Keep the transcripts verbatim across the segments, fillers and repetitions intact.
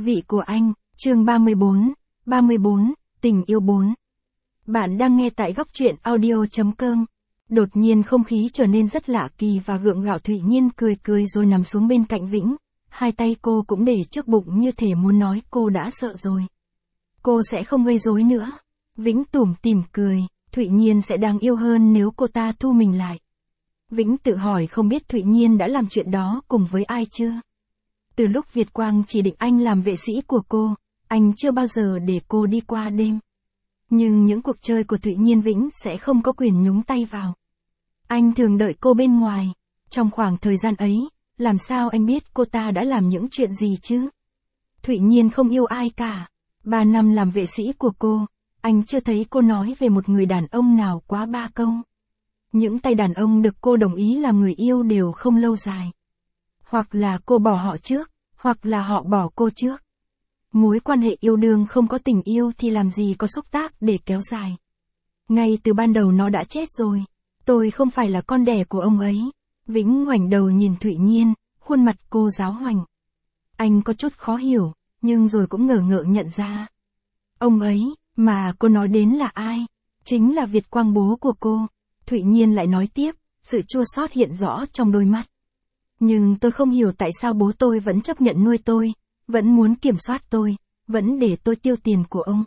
Vị của anh, chương ba mươi bốn, ba mươi bốn, tình yêu bốn. Bạn đang nghe tại góc truyện audio.com. Đột nhiên không khí trở nên rất lạ kỳ và gượng gạo. Thụy Nhiên cười cười rồi nằm xuống bên cạnh Vĩnh. Hai tay cô cũng để trước bụng như thể muốn nói cô đã sợ rồi. Cô sẽ không gây rối nữa. Vĩnh tủm tỉm cười, Thụy Nhiên sẽ đáng yêu hơn nếu cô ta thu mình lại. Vĩnh tự hỏi không biết Thụy Nhiên đã làm chuyện đó cùng với ai chưa? Từ lúc Việt Quang chỉ định anh làm vệ sĩ của cô, anh chưa bao giờ để cô đi qua đêm. Nhưng những cuộc chơi của Thụy Nhiên Vĩnh sẽ không có quyền nhúng tay vào. Anh thường đợi cô bên ngoài. Trong khoảng thời gian ấy, làm sao anh biết cô ta đã làm những chuyện gì chứ? Thụy Nhiên không yêu ai cả. Ba năm làm vệ sĩ của cô, anh chưa thấy cô nói về một người đàn ông nào quá ba câu. Những tay đàn ông được cô đồng ý làm người yêu đều không lâu dài. Hoặc là cô bỏ họ trước, hoặc là họ bỏ cô trước. Mối quan hệ yêu đương không có tình yêu thì làm gì có xúc tác để kéo dài. Ngay từ ban đầu nó đã chết rồi. Tôi không phải là con đẻ của ông ấy. Vĩnh ngoảnh đầu nhìn Thụy Nhiên, khuôn mặt cô giáo hoành. Anh có chút khó hiểu, nhưng rồi cũng ngờ ngợ nhận ra. Ông ấy, mà cô nói đến là ai? Chính là Việt Quang bố của cô. Thụy Nhiên lại nói tiếp, sự chua xót hiện rõ trong đôi mắt. Nhưng tôi không hiểu tại sao bố tôi vẫn chấp nhận nuôi tôi, vẫn muốn kiểm soát tôi, vẫn để tôi tiêu tiền của ông.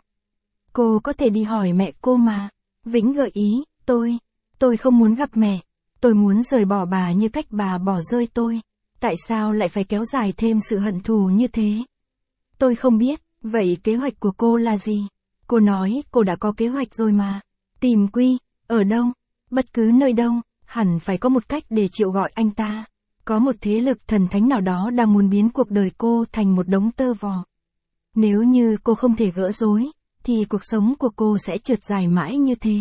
Cô có thể đi hỏi mẹ cô mà. Vĩnh gợi ý, tôi, tôi không muốn gặp mẹ. Tôi muốn rời bỏ bà như cách bà bỏ rơi tôi. Tại sao lại phải kéo dài thêm sự hận thù như thế? Tôi không biết, vậy kế hoạch của cô là gì? Cô nói cô đã có kế hoạch rồi mà. Tìm Quy, ở đâu? Bất cứ nơi đâu, hẳn phải có một cách để triệu gọi anh ta. Có một thế lực thần thánh nào đó đang muốn biến cuộc đời cô thành một đống tơ vò. Nếu như cô không thể gỡ rối, thì cuộc sống của cô sẽ trượt dài mãi như thế.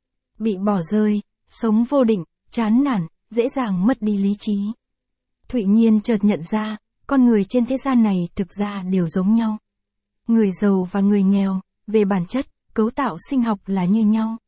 Bị bỏ rơi, sống vô định, chán nản, dễ dàng mất đi lý trí. Thụy Nhiên chợt nhận ra, con người trên thế gian này thực ra đều giống nhau. Người giàu và người nghèo, về bản chất, cấu tạo sinh học là như nhau.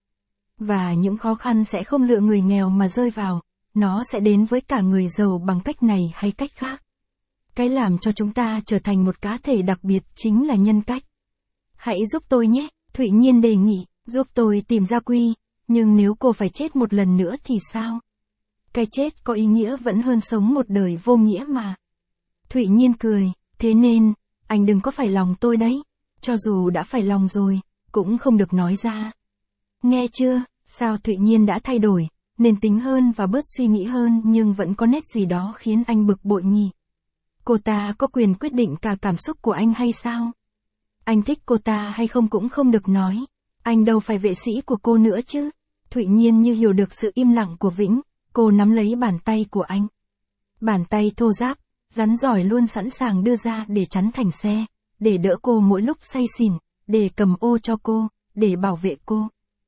Và những khó khăn sẽ không lựa người nghèo mà rơi vào. Nó sẽ đến với cả người giàu bằng cách này hay cách khác. Cái làm cho chúng ta trở thành một cá thể đặc biệt chính là nhân cách. Hãy giúp tôi nhé, Thụy Nhiên đề nghị, giúp tôi tìm ra Quy, nhưng nếu cô phải chết một lần nữa thì sao? Cái chết có ý nghĩa vẫn hơn sống một đời vô nghĩa mà. Thụy Nhiên cười, thế nên, anh đừng có phải lòng tôi đấy, cho dù đã phải lòng rồi, cũng không được nói ra. Nghe chưa, sao Thụy Nhiên đã thay đổi? Nên tính hơn và bớt suy nghĩ hơn nhưng vẫn có nét gì đó khiến anh bực bội nhỉ. Cô ta có quyền quyết định cả cảm xúc của anh hay sao? Anh thích cô ta hay không cũng không được nói. Anh đâu phải vệ sĩ của cô nữa chứ. Thụy Nhiên như hiểu được sự im lặng của Vĩnh, cô nắm lấy bàn tay của anh. Bàn tay thô ráp, rắn giỏi luôn sẵn sàng đưa ra để chắn thành xe, để đỡ cô mỗi lúc say xỉn, để cầm ô cho cô, để bảo vệ cô.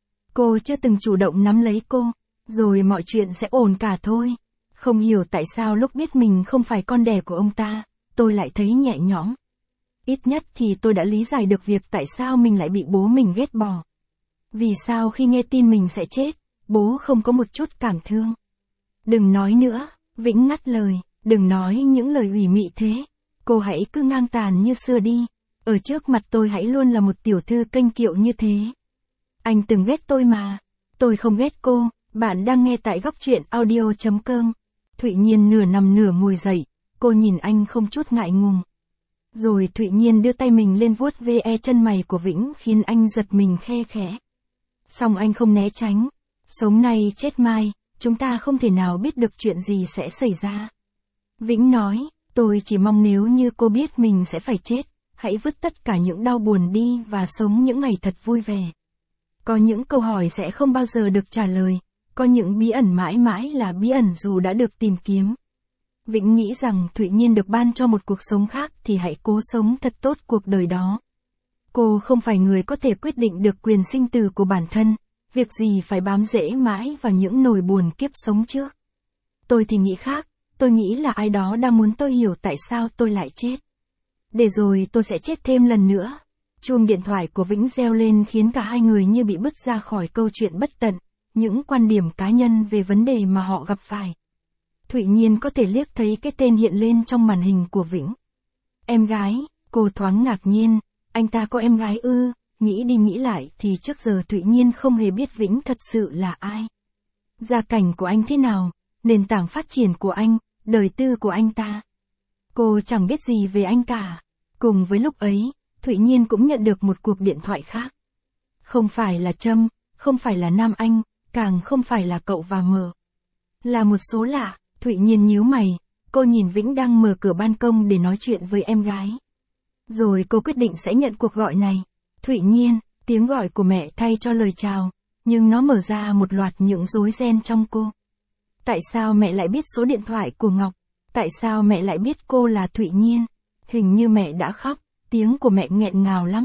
Cô chưa từng chủ động nắm lấy cô. Rồi mọi chuyện sẽ ổn cả thôi. Không hiểu tại sao lúc biết mình không phải con đẻ của ông ta, tôi lại thấy nhẹ nhõm. Ít nhất thì tôi đã lý giải được việc tại sao mình lại bị bố mình ghét bỏ. Vì sao khi nghe tin mình sẽ chết, bố không có một chút cảm thương. Đừng nói nữa, Vĩnh ngắt lời, đừng nói những lời ủy mị thế. Cô hãy cứ ngang tàn như xưa đi. Ở trước mặt tôi hãy luôn là một tiểu thư kênh kiệu như thế. Anh từng ghét tôi mà. Tôi không ghét cô. Bạn đang nghe tại góc truyện audio.com. Thụy Nhiên nửa nằm nửa ngồi dậy, cô nhìn anh không chút ngại ngùng. Rồi Thụy Nhiên đưa tay mình lên vuốt ve chân mày của Vĩnh khiến anh giật mình khe khẽ. Song anh không né tránh. Sống nay chết mai, chúng ta không thể nào biết được chuyện gì sẽ xảy ra. Vĩnh nói, tôi chỉ mong nếu như cô biết mình sẽ phải chết, hãy vứt tất cả những đau buồn đi và sống những ngày thật vui vẻ. Có những câu hỏi sẽ không bao giờ được trả lời. Có những bí ẩn mãi mãi là bí ẩn dù đã được tìm kiếm. Vĩnh nghĩ rằng Thụy Nhiên được ban cho một cuộc sống khác thì hãy cố sống thật tốt cuộc đời đó. Cô không phải người có thể quyết định được quyền sinh tử của bản thân, việc gì phải bám rễ mãi vào những nỗi buồn kiếp sống trước. Tôi thì nghĩ khác, tôi nghĩ là ai đó đang muốn tôi hiểu tại sao tôi lại chết. Để rồi tôi sẽ chết thêm lần nữa. Chuông điện thoại của Vĩnh reo lên khiến cả hai người như bị bứt ra khỏi câu chuyện bất tận. Những quan điểm cá nhân về vấn đề mà họ gặp phải. Thụy Nhiên có thể liếc thấy cái tên hiện lên trong màn hình của Vĩnh. Em gái, Cô thoáng ngạc nhiên, anh ta có em gái ư? Nghĩ đi nghĩ lại thì trước giờ Thụy Nhiên không hề biết Vĩnh thật sự là ai. Gia cảnh của anh thế nào, nền tảng phát triển của anh, đời tư của anh ta. Cô chẳng biết gì về anh cả. Cùng với lúc ấy, Thụy Nhiên cũng nhận được một cuộc điện thoại khác. Không phải là Trâm, không phải là Nam Anh, càng không phải là cậu và Mờ. Là một số lạ, Thụy Nhiên nhíu mày, cô nhìn Vĩnh đang mở cửa ban công để nói chuyện với em gái. Rồi cô quyết định sẽ nhận cuộc gọi này. Thụy Nhiên, tiếng gọi của mẹ thay cho lời chào, nhưng nó mở ra một loạt những rối ren trong cô. Tại sao mẹ lại biết số điện thoại của Ngọc? Tại sao mẹ lại biết cô là Thụy Nhiên? Hình như mẹ đã khóc, tiếng của mẹ nghẹn ngào lắm.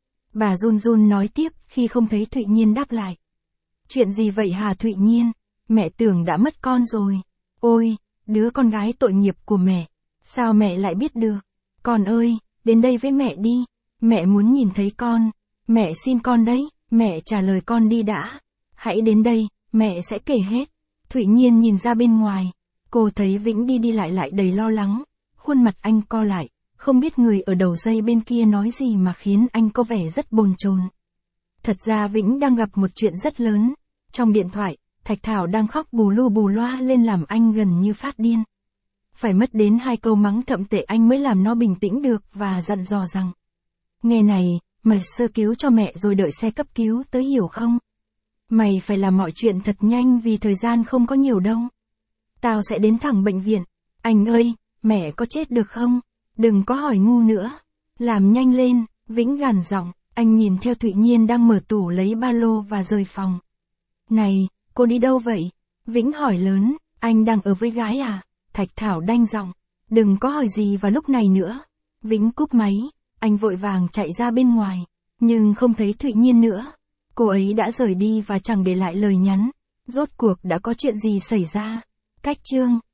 Bà run run nói tiếp khi không thấy Thụy Nhiên đáp lại. Chuyện gì vậy hả Thụy Nhiên? Mẹ tưởng đã mất con rồi. Ôi, đứa con gái tội nghiệp của mẹ. Sao mẹ lại biết được? Con ơi, đến đây với mẹ đi. Mẹ muốn nhìn thấy con. Mẹ xin con đấy. Mẹ trả lời con đi đã. Hãy đến đây, mẹ sẽ kể hết. Thụy Nhiên nhìn ra bên ngoài. Cô thấy Vĩnh đi đi lại lại đầy lo lắng. Khuôn mặt anh co lại. Không biết người ở đầu dây bên kia nói gì mà khiến anh có vẻ rất bồn chồn. Thật ra Vĩnh đang gặp một chuyện rất lớn. Trong điện thoại, Thạch Thảo đang khóc bù lu bù loa lên làm anh gần như phát điên. Phải mất đến hai câu mắng thậm tệ anh mới làm nó bình tĩnh được và dặn dò rằng. Nghe này, mày sơ cứu cho mẹ rồi đợi xe cấp cứu tới hiểu không? Mày phải làm mọi chuyện thật nhanh vì thời gian không có nhiều đâu. Tao sẽ đến thẳng bệnh viện. Anh ơi, mẹ có chết được không? Đừng có hỏi ngu nữa. Làm nhanh lên, Vĩnh gằn giọng. Anh nhìn theo Thụy Nhiên đang mở tủ lấy ba lô và rời phòng. Này, cô đi đâu vậy? Vĩnh hỏi lớn, anh đang ở với gái à? Thạch Thảo đanh giọng. Đừng có hỏi gì vào lúc này nữa. Vĩnh cúp máy, anh vội vàng chạy ra bên ngoài, nhưng không thấy Thụy Nhiên nữa. Cô ấy đã rời đi và chẳng để lại lời nhắn. Rốt cuộc đã có chuyện gì xảy ra? Cách chương